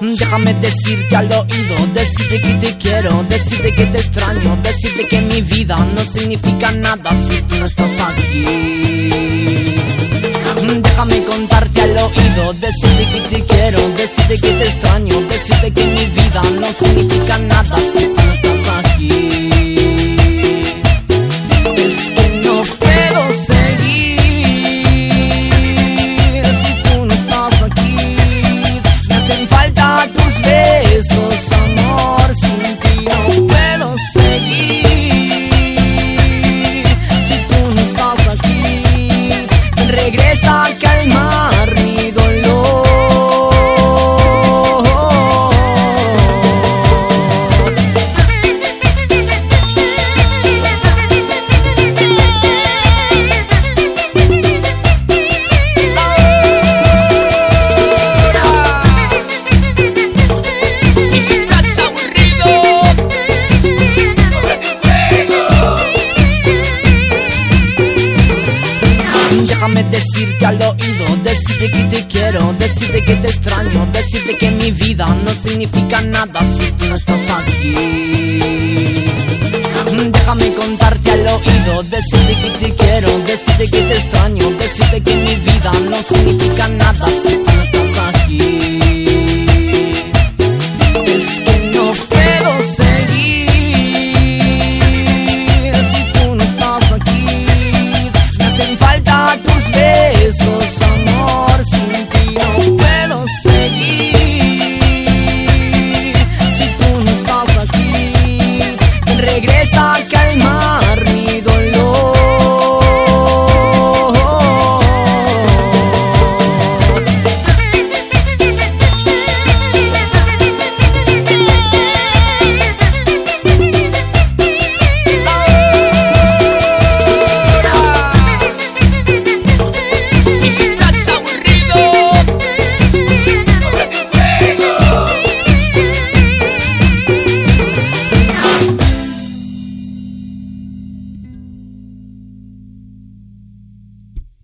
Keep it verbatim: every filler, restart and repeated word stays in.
Déjame decirte al oído, decirte que te quiero, decirte que te extraño, decirte que mi vida no significa nada si tú no estás aquí. Déjame contarte al oído, decirte que te quiero, decirte que te extraño, decirte que mi vida no significa nada si tú no estás aquí. Es que no puedo seguir si tú no estás aquí. Me hacen falta tus besos, amor, sin ti no puedo seguir. Si tú no estás aquí, regresa a calmar mi dolor. Y si estás aburrido, cómprate un juego. Déjame decirte al oído, decirte que te quiero, decirte que te extraño, decirte que mi vida no significa nada si tú no estás aquí. Déjame contarte al oído, decirte que te quiero, decirte que te extraño, decirte que mi vida no significa nada.